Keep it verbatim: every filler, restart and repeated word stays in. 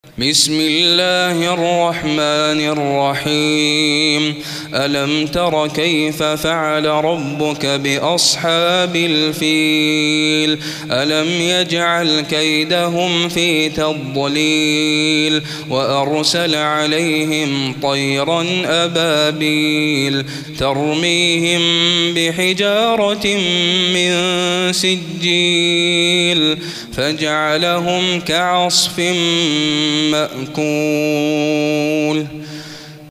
بسم الله الرحمن الرحيم. ألم تر كيف فعل ربك بأصحاب الفيل؟ ألم يجعل كيدهم في تضليل وأرسل عليهم طيرا أبابيل ترميهم بحجارة من سجيل فجعلهم كعصف مأكول.